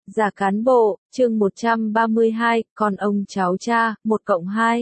Giả cán bộ, chương 132, con ông cháu cha, 1+2.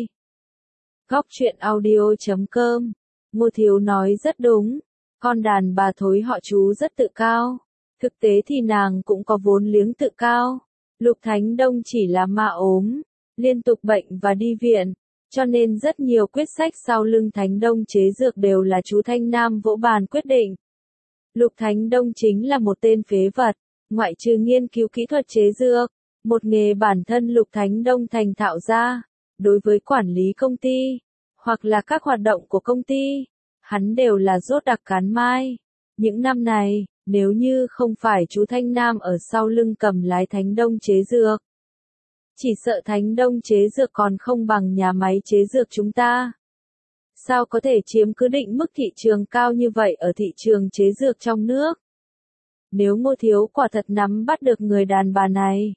Góc truyện audio.com. Ngô Thiếu nói rất đúng. Con đàn bà thối họ chú rất tự cao. Thực tế thì nàng cũng có vốn liếng tự cao. Lục Thánh Đông chỉ là ma ốm, liên tục bệnh và đi viện. Cho nên rất nhiều quyết sách sau lưng Thánh Đông chế dược đều là chú Thanh Nam vỗ bàn quyết định. Lục Thánh Đông chính là một tên phế vật. Ngoại trừ nghiên cứu kỹ thuật chế dược, một nghề bản thân Lục Thánh Đông thành thạo ra, đối với quản lý công ty, hoặc là các hoạt động của công ty, hắn đều là rốt đặc cán mai. Những năm này, nếu như không phải chú Thanh Nam ở sau lưng cầm lái Thánh Đông chế dược, chỉ sợ Thánh Đông chế dược còn không bằng nhà máy chế dược chúng ta. Sao có thể chiếm cứ định mức thị trường cao như vậy ở thị trường chế dược trong nước? Nếu Ngô Thiếu quả thật nắm bắt được người đàn bà này,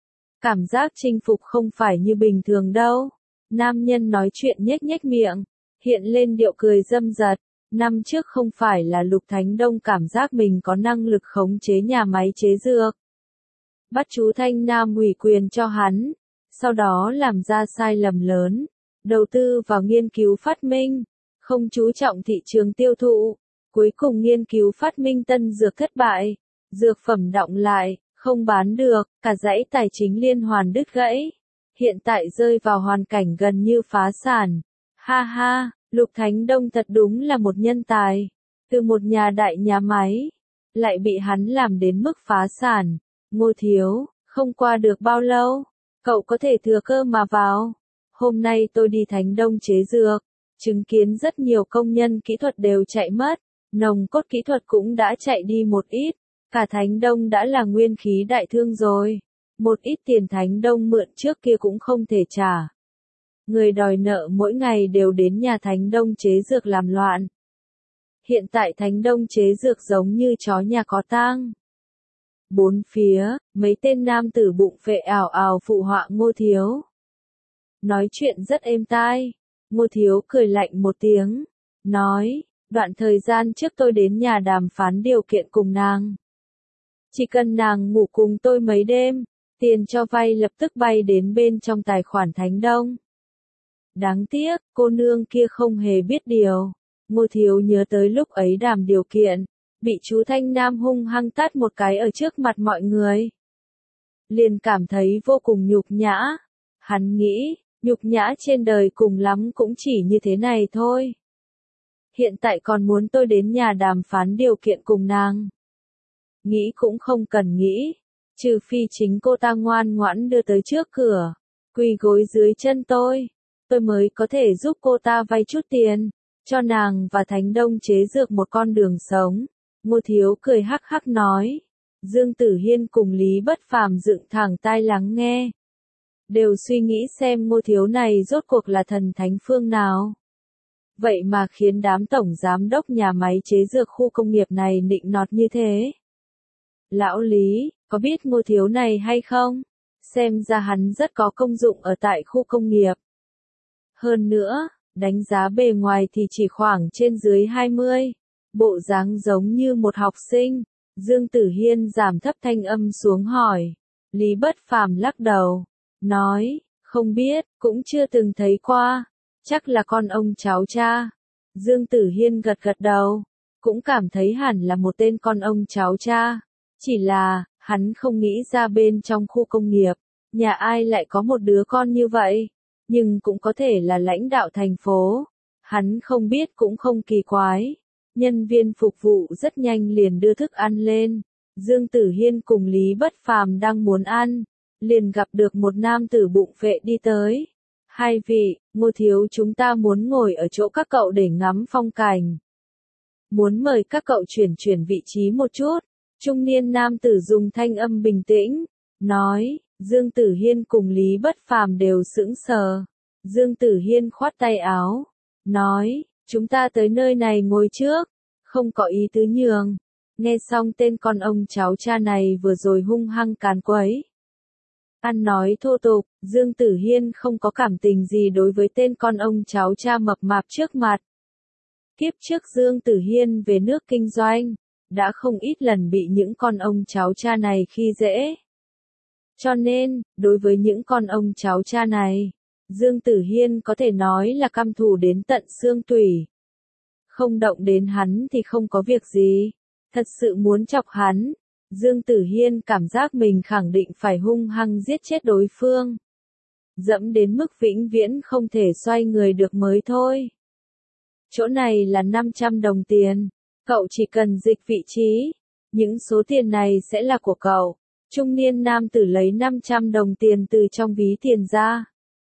cảm giác chinh phục không phải như bình thường đâu. Nam nhân nói chuyện nhếch nhếch miệng, hiện lên điệu cười dâm dật. Năm trước không phải là Lục Thánh Đông cảm giác mình có năng lực khống chế nhà máy chế dược, bắt chú Thanh Nam ủy quyền cho hắn, sau đó làm ra sai lầm lớn, đầu tư vào nghiên cứu phát minh, không chú trọng thị trường tiêu thụ, cuối cùng nghiên cứu phát minh tân dược thất bại, dược phẩm đọng lại, không bán được, cả dãy tài chính liên hoàn đứt gãy, hiện tại rơi vào hoàn cảnh gần như phá sản. Ha ha, Lục Thánh Đông thật đúng là một nhân tài, từ một nhà đại nhà máy, lại bị hắn làm đến mức phá sản. Ngô Thiếu, không qua được bao lâu, cậu có thể thừa cơ mà vào. Hôm nay tôi đi Thánh Đông chế dược, chứng kiến rất nhiều công nhân kỹ thuật đều chạy mất, nòng cốt kỹ thuật cũng đã chạy đi một ít, cả Thánh Đông đã là nguyên khí đại thương rồi. Một ít tiền Thánh Đông mượn trước kia cũng không thể trả. Người đòi nợ mỗi ngày đều đến nhà Thánh Đông chế dược làm loạn. Hiện tại Thánh Đông chế dược giống như chó nhà có tang. Bốn phía, mấy tên nam tử bụng phệ ảo ảo phụ họa Ngô Thiếu. Nói chuyện rất êm tai. Ngô Thiếu cười lạnh một tiếng, nói, đoạn thời gian trước tôi đến nhà đàm phán điều kiện cùng nàng. Chỉ cần nàng ngủ cùng tôi mấy đêm, tiền cho vay lập tức bay đến bên trong tài khoản Thánh Đông. Đáng tiếc, cô nương kia không hề biết điều. Ngô Thiếu nhớ tới lúc ấy đàm điều kiện, bị chú Thanh Nam hung hăng tát một cái ở trước mặt mọi người. Liền cảm thấy vô cùng nhục nhã. Hắn nghĩ, nhục nhã trên đời cùng lắm cũng chỉ như thế này thôi. Hiện tại còn muốn tôi đến nhà đàm phán điều kiện cùng nàng. Nghĩ cũng không cần nghĩ, trừ phi chính cô ta ngoan ngoãn đưa tới trước cửa, quỳ gối dưới chân tôi mới có thể giúp cô ta vay chút tiền, cho nàng và Thánh Đông chế dược một con đường sống. Ngô Thiếu cười hắc hắc nói. Dương Tử Hiên cùng Lý Bất Phàm dựng thẳng tai lắng nghe, đều suy nghĩ xem Ngô Thiếu này rốt cuộc là thần thánh phương nào. Vậy mà khiến đám tổng giám đốc nhà máy chế dược khu công nghiệp này nịnh nọt như thế. Lão Lý, có biết Ngô Thiếu này hay không? Xem ra hắn rất có công dụng ở tại khu công nghiệp. Hơn nữa, đánh giá bề ngoài thì chỉ khoảng trên dưới 20, bộ dáng giống như một học sinh. Dương Tử Hiên giảm thấp thanh âm xuống hỏi. Lý Bất Phàm lắc đầu, nói, không biết, cũng chưa từng thấy qua, chắc là con ông cháu cha. Dương Tử Hiên gật gật đầu, cũng cảm thấy hẳn là một tên con ông cháu cha, chỉ là, hắn không nghĩ ra bên trong khu công nghiệp, nhà ai lại có một đứa con như vậy, nhưng cũng có thể là lãnh đạo thành phố, hắn không biết cũng không kỳ quái. Nhân viên phục vụ rất nhanh liền đưa thức ăn lên. Dương Tử Hiên cùng Lý Bất Phàm đang muốn ăn, liền gặp được một nam tử bụng phệ đi tới. Hai vị, Ngô Thiếu chúng ta muốn ngồi ở chỗ các cậu để ngắm phong cảnh. Muốn mời các cậu chuyển vị trí một chút. Trung niên nam tử dùng thanh âm bình tĩnh, nói. Dương Tử Hiên cùng Lý Bất Phàm đều sững sờ. Dương Tử Hiên khoát tay áo, nói. Chúng ta tới nơi này ngồi trước, không có ý tứ nhường. Nghe xong tên con ông cháu cha này vừa rồi hung hăng càn quấy. Ăn nói thô tục, Dương Tử Hiên không có cảm tình gì đối với tên con ông cháu cha mập mạp trước mặt. Kiếp trước Dương Tử Hiên về nước kinh doanh, đã không ít lần bị những con ông cháu cha này khi dễ. Cho nên, đối với những con ông cháu cha này, Dương Tử Hiên có thể nói là căm thù đến tận xương tủy. Không động đến hắn thì không có việc gì. Thật sự muốn chọc hắn, Dương Tử Hiên cảm giác mình khẳng định phải hung hăng giết chết đối phương. Dẫm đến mức vĩnh viễn không thể xoay người được mới thôi. Chỗ này là 500 đồng tiền. Cậu chỉ cần dịch vị trí. Những số tiền này sẽ là của cậu. Trung niên nam tử lấy 500 đồng tiền từ trong ví tiền ra.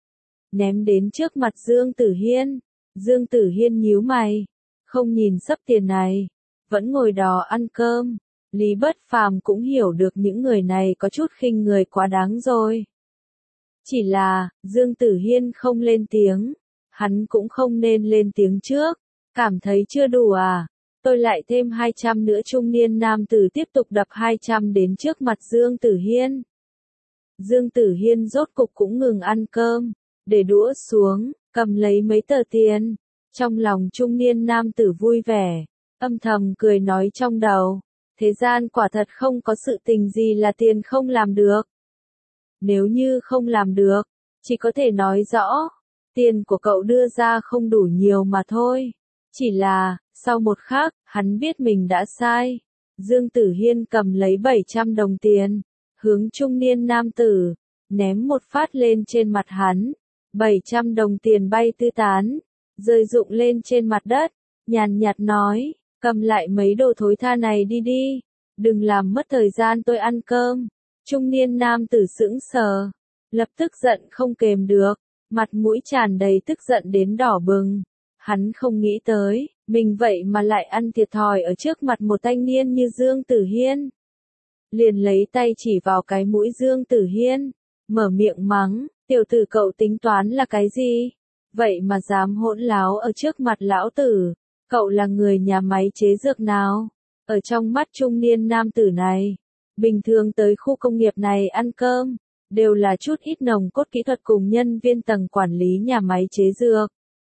Ném đến trước mặt Dương Tử Hiên. Dương Tử Hiên nhíu mày. Không nhìn xấp tiền này. Vẫn ngồi đó ăn cơm. Lý Bất Phàm cũng hiểu được những người này có chút khinh người quá đáng rồi. Chỉ là, Dương Tử Hiên không lên tiếng. Hắn cũng không nên lên tiếng trước. Cảm thấy chưa đủ à? Tôi lại thêm 200 nữa. Trung niên nam tử tiếp tục đập 200 đến trước mặt Dương Tử Hiên. Dương Tử Hiên rốt cục cũng ngừng ăn cơm. Để đũa xuống, cầm lấy mấy tờ tiền. Trong lòng trung niên nam tử vui vẻ. Âm thầm cười nói trong đầu. Thế gian quả thật không có sự tình gì là tiền không làm được. Nếu như không làm được, chỉ có thể nói rõ, tiền của cậu đưa ra không đủ nhiều mà thôi. Chỉ là, sau một khắc, hắn biết mình đã sai. Dương Tử Hiên cầm lấy 700 đồng tiền, hướng trung niên nam tử, ném một phát lên trên mặt hắn. 700 đồng tiền bay tứ tán, rơi rụng lên trên mặt đất, nhàn nhạt nói, cầm lại mấy đồ thối tha này đi đi, đừng làm mất thời gian tôi ăn cơm. Trung niên nam tử sững sờ, lập tức giận không kềm được, mặt mũi tràn đầy tức giận đến đỏ bừng. Hắn không nghĩ tới, mình vậy mà lại ăn thiệt thòi ở trước mặt một thanh niên như Dương Tử Hiên. Liền lấy tay chỉ vào cái mũi Dương Tử Hiên, mở miệng mắng, tiểu tử cậu tính toán là cái gì? Vậy mà dám hỗn láo ở trước mặt lão tử, cậu là người nhà máy chế dược nào? Ở trong mắt trung niên nam tử này, bình thường tới khu công nghiệp này ăn cơm, đều là chút ít nòng cốt kỹ thuật cùng nhân viên tầng quản lý nhà máy chế dược.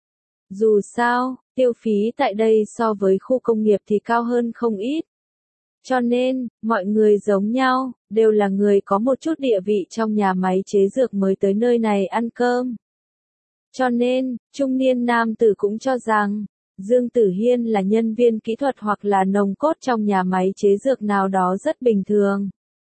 Dù sao, tiêu phí tại đây so với khu công nghiệp thì cao hơn không ít. Cho nên, mọi người giống nhau, đều là người có một chút địa vị trong nhà máy chế dược mới tới nơi này ăn cơm. Cho nên, trung niên nam tử cũng cho rằng, Dương Tử Hiên là nhân viên kỹ thuật hoặc là nòng cốt trong nhà máy chế dược nào đó rất bình thường.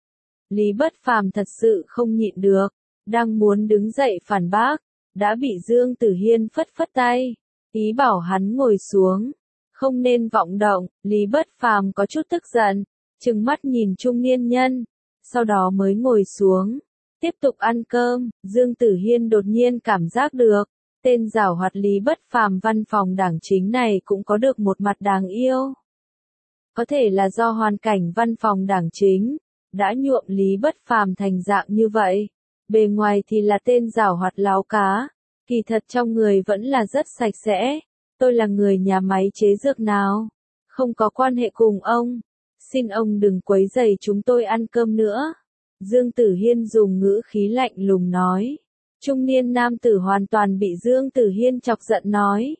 Lý Bất Phàm thật sự không nhịn được, đang muốn đứng dậy phản bác, đã bị Dương Tử Hiên phất phất tay, ý bảo hắn ngồi xuống, không nên vọng động. Lý Bất Phàm có chút tức giận, trừng mắt nhìn trung niên nhân, sau đó mới ngồi xuống, tiếp tục ăn cơm. Dương Tử Hiên đột nhiên cảm giác được, tên giảo hoạt Lý Bất Phàm văn phòng đảng chính này cũng có được một mặt đáng yêu. Có thể là do hoàn cảnh văn phòng đảng chính đã nhuộm Lý Bất Phàm thành dạng như vậy. Bề ngoài thì là tên giảo hoạt láo cá, kỳ thật trong người vẫn là rất sạch sẽ. Tôi là người nhà máy chế dược nào, không có quan hệ cùng ông. Xin ông đừng quấy rầy chúng tôi ăn cơm nữa. Dương Tử Hiên dùng ngữ khí lạnh lùng nói. Trung niên nam tử hoàn toàn bị Dương Tử Hiên chọc giận nói.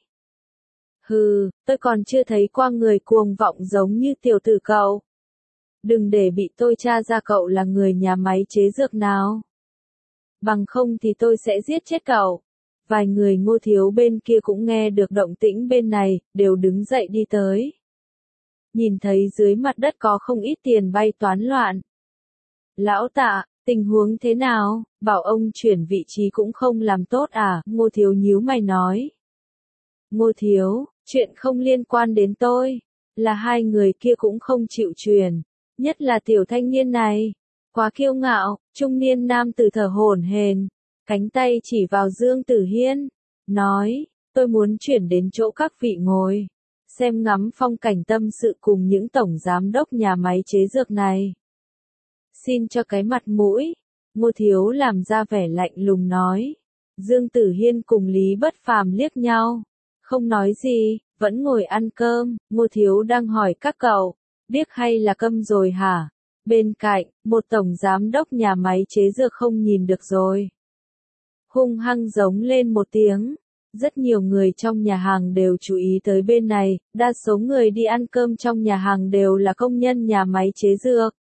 Hừ, tôi còn chưa thấy qua người cuồng vọng giống như tiểu tử cậu. Đừng để bị tôi tra ra cậu là người nhà máy chế dược nào. Bằng không thì tôi sẽ giết chết cậu. Vài người Ngô Thiếu bên kia cũng nghe được động tĩnh bên này, đều đứng dậy đi tới. Nhìn thấy dưới mặt đất có không ít tiền bay toán loạn. Lão Tạ, tình huống thế nào? Bảo ông chuyển vị trí cũng không làm tốt à? Ngô Thiếu nhíu mày nói. Ngô Thiếu, chuyện không liên quan đến tôi. Là hai người kia cũng không chịu chuyển. Nhất là tiểu thanh niên này. Quá kiêu ngạo. Trung niên nam tử thở hổn hển, cánh tay chỉ vào Dương Tử Hiên, nói, tôi muốn chuyển đến chỗ các vị ngồi, xem ngắm phong cảnh tâm sự cùng những tổng giám đốc nhà máy chế dược này. Xin cho cái mặt mũi. Ngô Thiếu làm ra vẻ lạnh lùng nói. Dương Tử Hiên cùng Lý Bất Phàm liếc nhau, không nói gì, vẫn ngồi ăn cơm. Ngô Thiếu đang hỏi các cậu, biết hay là câm rồi hả? Bên cạnh, một tổng giám đốc nhà máy chế dược không nhìn được rồi. Hung hăng giống lên một tiếng. Rất nhiều người trong nhà hàng đều chú ý tới bên này, đa số người đi ăn cơm trong nhà hàng đều là công nhân nhà máy chế dược.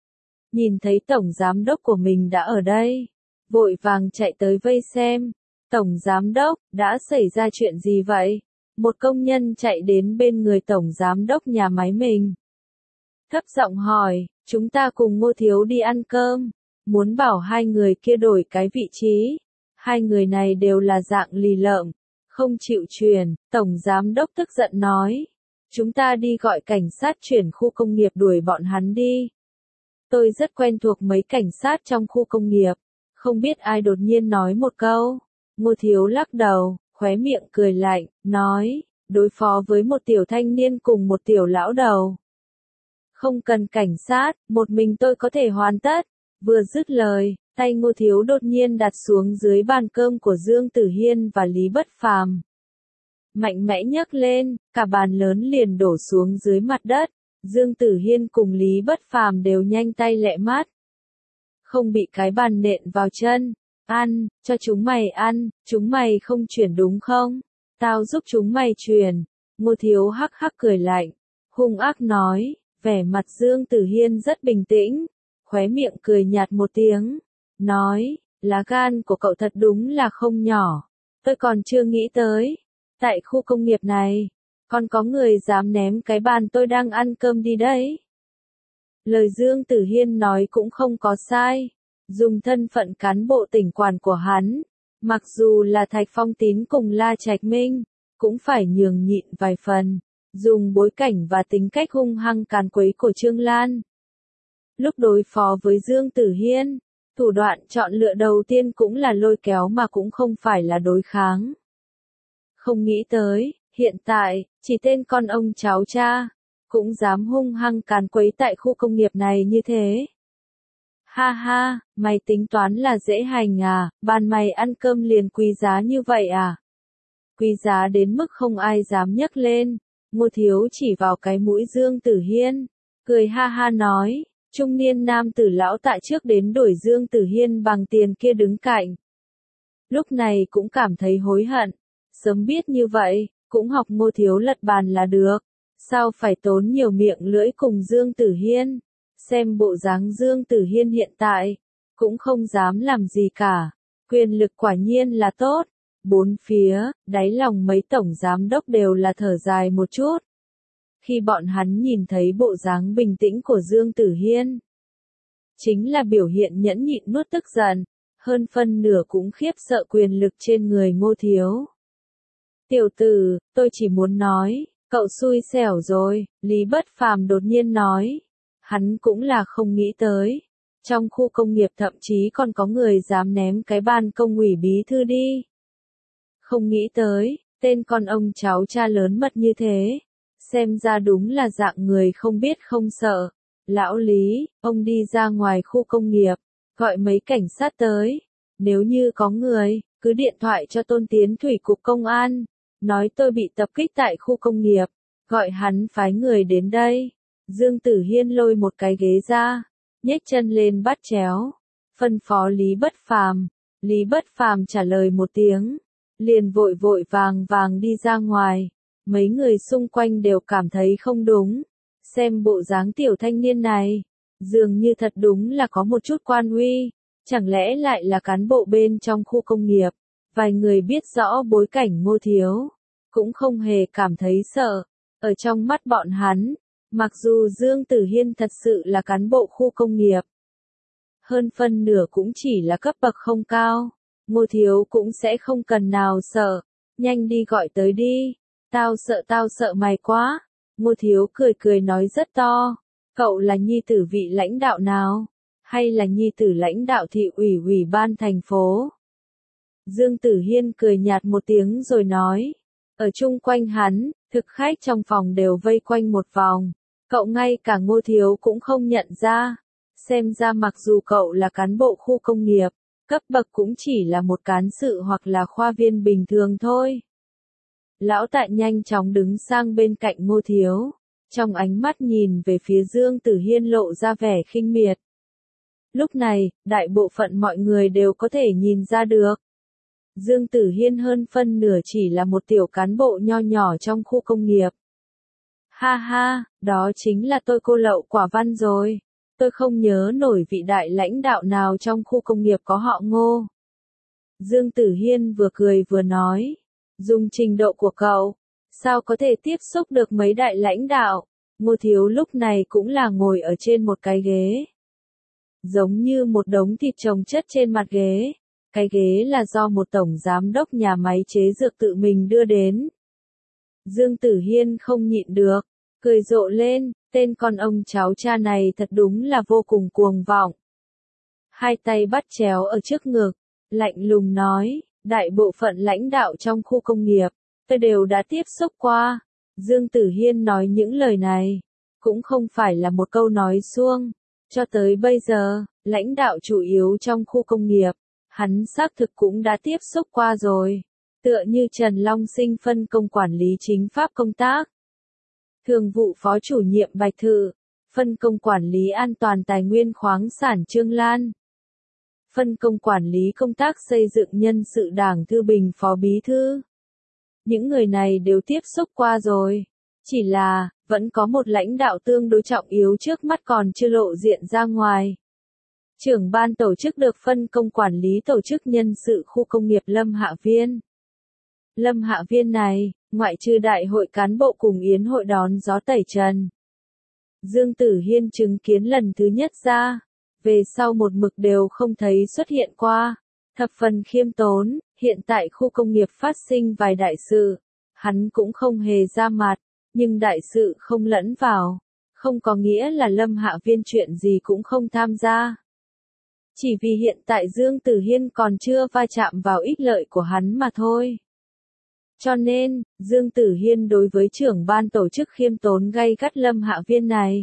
nhìn thấy tổng giám đốc của mình đã ở đây, vội vàng chạy tới vây xem. Tổng giám đốc, đã xảy ra chuyện gì vậy? Một công nhân chạy đến bên người tổng giám đốc nhà máy mình. Thấp giọng hỏi, chúng ta cùng Ngô Thiếu đi ăn cơm, muốn bảo hai người kia đổi cái vị trí. Hai người này đều là dạng lì lợm, không chịu chuyển. Tổng giám đốc tức giận nói, chúng ta đi gọi cảnh sát chuyển khu công nghiệp đuổi bọn hắn đi. Tôi rất quen thuộc mấy cảnh sát trong khu công nghiệp, không biết ai đột nhiên nói một câu. Ngô Thiếu lắc đầu, khóe miệng cười lạnh, nói, đối phó với một tiểu thanh niên cùng một tiểu lão đầu. Không cần cảnh sát, một mình tôi có thể hoàn tất. Vừa dứt lời, tay Ngô Thiếu đột nhiên đặt xuống dưới bàn cơm của Dương Tử Hiên và Lý Bất Phàm. Mạnh mẽ nhấc lên, cả bàn lớn liền đổ xuống dưới mặt đất. Dương Tử Hiên cùng Lý Bất Phàm đều nhanh tay lẹ mắt. Không bị cái bàn nện vào chân. Ăn, cho chúng mày ăn, chúng mày không chuyển đúng không? Tao giúp chúng mày chuyển. Ngô Thiếu hắc hắc cười lạnh, hung ác nói, vẻ mặt Dương Tử Hiên rất bình tĩnh, khóe miệng cười nhạt một tiếng, nói, lá gan của cậu thật đúng là không nhỏ, tôi còn chưa nghĩ tới, tại khu công nghiệp này, còn có người dám ném cái bàn tôi đang ăn cơm đi đấy. Lời Dương Tử Hiên nói cũng không có sai. Dùng thân phận cán bộ tỉnh quản của hắn, mặc dù là Thạch Phong Tín cùng La Trạch Minh, cũng phải nhường nhịn vài phần, dùng bối cảnh và tính cách hung hăng càn quấy của Trương Lan. Lúc đối phó với Dương Tử Hiên, thủ đoạn chọn lựa đầu tiên cũng là lôi kéo mà cũng không phải là đối kháng. Không nghĩ tới, hiện tại, chỉ tên con ông cháu cha, cũng dám hung hăng càn quấy tại khu công nghiệp này như thế. Ha ha, mày tính toán là dễ hành à, bàn mày ăn cơm liền quý giá như vậy à? Quý giá đến mức không ai dám nhấc lên. Ngô Thiếu chỉ vào cái mũi Dương Tử Hiên, cười ha ha nói, trung niên nam tử lão tại trước đến đổi Dương Tử Hiên bằng tiền kia đứng cạnh. Lúc này cũng cảm thấy hối hận, sớm biết như vậy, cũng học Ngô Thiếu lật bàn là được, sao phải tốn nhiều miệng lưỡi cùng Dương Tử Hiên. Xem bộ dáng Dương Tử Hiên hiện tại, cũng không dám làm gì cả, quyền lực quả nhiên là tốt. Bốn phía, đáy lòng mấy tổng giám đốc đều là thở dài một chút. Khi bọn hắn nhìn thấy bộ dáng bình tĩnh của Dương Tử Hiên, chính là biểu hiện nhẫn nhịn nuốt tức giận, hơn phân nửa cũng khiếp sợ quyền lực trên người Ngô Thiếu. Tiểu tử, tôi chỉ muốn nói, cậu xui xẻo rồi, Lý Bất Phàm đột nhiên nói. Hắn cũng là không nghĩ tới. Trong khu công nghiệp thậm chí còn có người dám ném cái ban công ủy bí thư đi. Không nghĩ tới, tên con ông cháu cha lớn mật như thế. Xem ra đúng là dạng người không biết không sợ. Lão Lý, ông đi ra ngoài khu công nghiệp, gọi mấy cảnh sát tới. Nếu như có người, cứ điện thoại cho Tôn Tiến Thủy cục công an. Nói tôi bị tập kích tại khu công nghiệp, gọi hắn phái người đến đây. Dương Tử Hiên lôi một cái ghế ra, nhếch chân lên bắt chéo, phân phó Lý Bất Phàm. Lý Bất Phàm trả lời một tiếng, liền vội vội vàng vàng đi ra ngoài. Mấy người xung quanh đều cảm thấy không đúng, xem bộ dáng tiểu thanh niên này, dường như thật đúng là có một chút quan uy, chẳng lẽ lại là cán bộ bên trong khu công nghiệp. Vài người biết rõ bối cảnh Ngô Thiếu, cũng không hề cảm thấy sợ, ở trong mắt bọn hắn. Mặc dù Dương Tử Hiên thật sự là cán bộ khu công nghiệp, hơn phân nửa cũng chỉ là cấp bậc không cao, Ngô Thiếu cũng sẽ không cần nào sợ, nhanh đi gọi tới đi, tao sợ mày quá. Ngô Thiếu cười cười nói rất to, cậu là nhi tử vị lãnh đạo nào, hay là nhi tử lãnh đạo thị ủy ban thành phố? Dương Tử Hiên cười nhạt một tiếng rồi nói, ở chung quanh hắn, thực khách trong phòng đều vây quanh một vòng. Cậu ngay cả Ngô Thiếu cũng không nhận ra, xem ra mặc dù cậu là cán bộ khu công nghiệp, cấp bậc cũng chỉ là một cán sự hoặc là khoa viên bình thường thôi. Lão Tại nhanh chóng đứng sang bên cạnh Ngô Thiếu, trong ánh mắt nhìn về phía Dương Tử Hiên lộ ra vẻ khinh miệt. Lúc này, đại bộ phận mọi người đều có thể nhìn ra được. Dương Tử Hiên hơn phân nửa chỉ là một tiểu cán bộ nho nhỏ trong khu công nghiệp. Ha ha, đó chính là tôi cô lậu quả văn rồi. Tôi không nhớ nổi vị đại lãnh đạo nào trong khu công nghiệp có họ Ngô. Dương Tử Hiên vừa cười vừa nói. Dùng trình độ của cậu, sao có thể tiếp xúc được mấy đại lãnh đạo? Ngô Thiếu lúc này cũng là ngồi ở trên một cái ghế. Giống như một đống thịt chồng chất trên mặt ghế. Cái ghế là do một tổng giám đốc nhà máy chế dược tự mình đưa đến. Dương Tử Hiên không nhịn được, cười rộ lên, tên con ông cháu cha này thật đúng là vô cùng cuồng vọng. Hai tay bắt chéo ở trước ngực, lạnh lùng nói, đại bộ phận lãnh đạo trong khu công nghiệp, tôi đều đã tiếp xúc qua. Dương Tử Hiên nói những lời này, cũng không phải là một câu nói suông. Cho tới bây giờ, lãnh đạo chủ yếu trong khu công nghiệp, hắn xác thực cũng đã tiếp xúc qua rồi. Tựa như Trần Long Sinh phân công quản lý chính pháp công tác. Thường vụ phó chủ nhiệm Bạch Thự, phân công quản lý an toàn tài nguyên khoáng sản Trương Lan. Phân công quản lý công tác xây dựng nhân sự Đảng Thư Bình phó bí thư. Những người này đều tiếp xúc qua rồi. Chỉ là, vẫn có một lãnh đạo tương đối trọng yếu trước mắt còn chưa lộ diện ra ngoài. Trưởng ban tổ chức được phân công quản lý tổ chức nhân sự khu công nghiệp Lâm Hạ Viên. Lâm Hạ Viên này, ngoại trừ đại hội cán bộ cùng yến hội đón gió tẩy trần. Dương Tử Hiên chứng kiến lần thứ nhất ra, về sau một mực đều không thấy xuất hiện qua. Thập phần khiêm tốn, hiện tại khu công nghiệp phát sinh vài đại sự, hắn cũng không hề ra mặt, nhưng đại sự không lẫn vào, không có nghĩa là Lâm Hạ Viên chuyện gì cũng không tham gia. Chỉ vì hiện tại Dương Tử Hiên còn chưa va chạm vào ích lợi của hắn mà thôi. Cho nên, Dương Tử Hiên đối với trưởng ban tổ chức khiêm tốn gay gắt Lâm Hạ Viên này,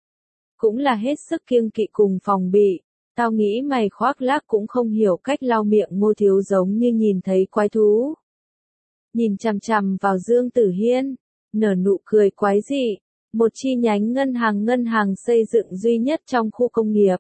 cũng là hết sức kiêng kỵ cùng phòng bị. Tao nghĩ mày khoác lác cũng không hiểu cách lau miệng Ngô Thiếu giống như nhìn thấy quái thú. Nhìn chằm chằm vào Dương Tử Hiên, nở nụ cười quái dị, một chi nhánh ngân hàng xây dựng duy nhất trong khu công nghiệp.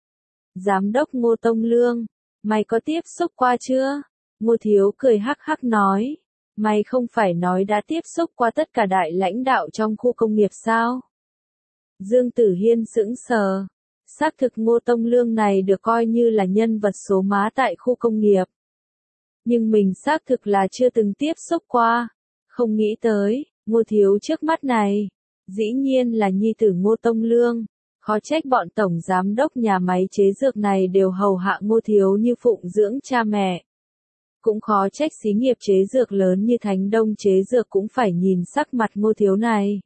Giám đốc Ngô Tông Lương, mày có tiếp xúc qua chưa? Ngô Thiếu cười hắc hắc nói, mày không phải nói đã tiếp xúc qua tất cả đại lãnh đạo trong khu công nghiệp sao? Dương Tử Hiên sững sờ. Xác thực Ngô Tông Lương này được coi như là nhân vật số má tại khu công nghiệp. Nhưng mình xác thực là chưa từng tiếp xúc qua. Không nghĩ tới, Ngô Thiếu trước mắt này, dĩ nhiên là nhi tử Ngô Tông Lương. Khó trách bọn tổng giám đốc nhà máy chế dược này đều hầu hạ Ngô Thiếu như phụng dưỡng cha mẹ. Cũng khó trách xí nghiệp chế dược lớn như Thánh Đông chế dược cũng phải nhìn sắc mặt Ngô Thiếu này.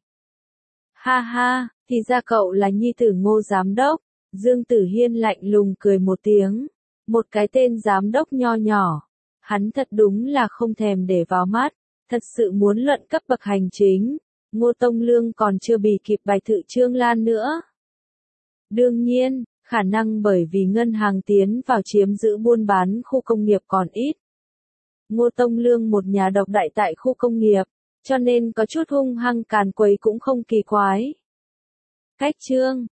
Ha ha, thì ra cậu là nhi tử Ngô giám đốc. Dương Tử Hiên lạnh lùng cười một tiếng. Một cái tên giám đốc nho nhỏ. Hắn thật đúng là không thèm để vào mắt. Thật sự muốn luận cấp bậc hành chính. Ngô Tông Lương còn chưa bị kịp Bạch Thự Trương Lan nữa. Đương nhiên, khả năng bởi vì ngân hàng tiến vào chiếm giữ buôn bán khu công nghiệp còn ít. Ngô Tông Lương một nhà độc đại tại khu công nghiệp, cho nên có chút hung hăng càn quấy cũng không kỳ quái. Cách chương